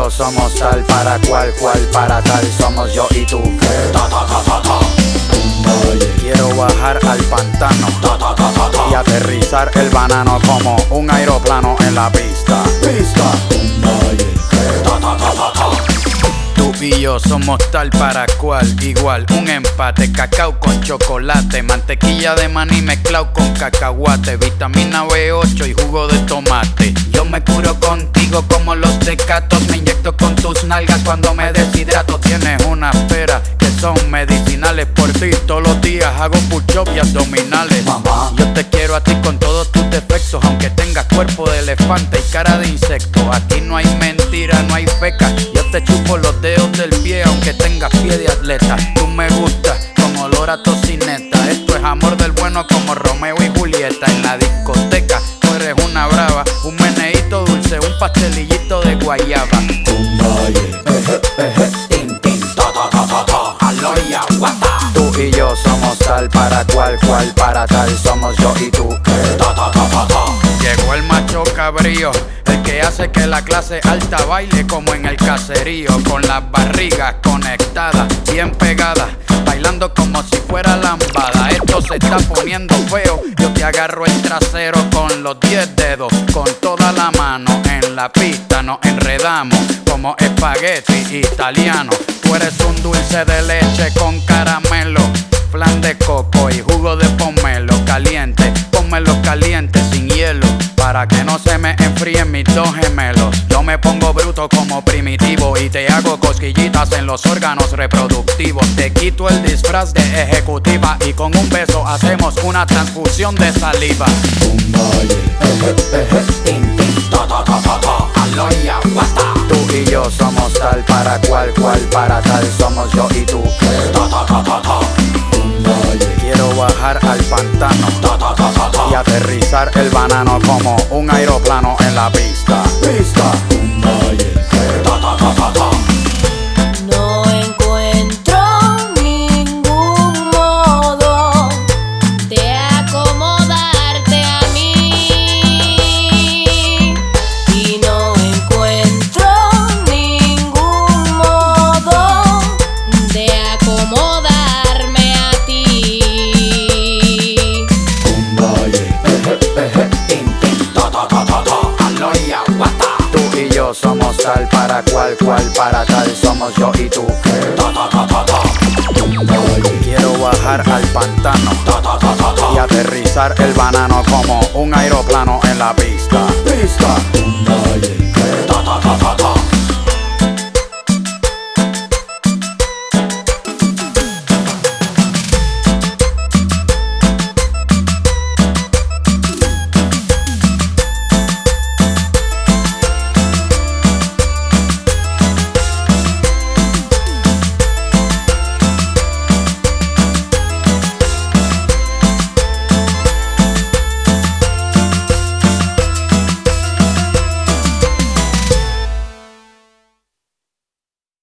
yo somos tal para cual para tal. Somos yo y tú. Quiero bajar al pantano y aterrizar el banano como un aeroplano en la pista. Tú y yo somos tal para cual, igual, un empate. Cacao con chocolate, mantequilla de maní mezclado con cacahuate, vitamina B8 y jugo de tomate. Yo me curo contigo como los tecatos, me inyecto con tus nalgas cuando me deshidrato. Tienes una pera que son medicinales, por ti todos los días hago push-up y abdominales. Mamá, yo te quiero a ti con todos tus defectos, aunque tengas cuerpo de elefante y cara de insecto. Aquí no hay mentira, no hay feca. Yo te chupo los dedos del pie aunque tengas pie de atleta. Tú me gustas con olor a tocineta. Esto es amor del bueno como Romeo y Julieta. En la discoteca tú eres una brava, un meneíto dulce, un pastelillito de guayaba. Tú y yo somos tal para cual para tal. Somos yo y tú. Llegó el macho cabrío, el que hace que la clase alta baile como en el caserío, con las barrigas conectadas, bien pegadas, bailando como si fuera lambada. Esto se está poniendo feo, yo te agarro el trasero con los 10 dedos, con toda la mano en la pista nos enredamos como espagueti italiano. Tú eres un dulce de leche con caramelo, flan de coco y jugo de pomelo caliente. Pónmelo caliente sin hielo para que no se me enfríen mis dos gemelos. Yo me pongo bruto como primitivo y te hago cosquillitas en los órganos reproductivos. Te quito el disfraz de ejecutiva y con un beso hacemos una transfusión de saliva. Tú y yo somos tal para cual para tal. Somos yo y tú. Quiero bajar al pantano y aterrizar el banano como un aeroplano en la pista. No encuentro ningún modo de acomodarte a mí, y no encuentro ningún modo de acomodarme a ti. Tú y yo somos tal para cual para tal. Somos yo y tú. Quiero bajar al pantano y aterrizar el banano como un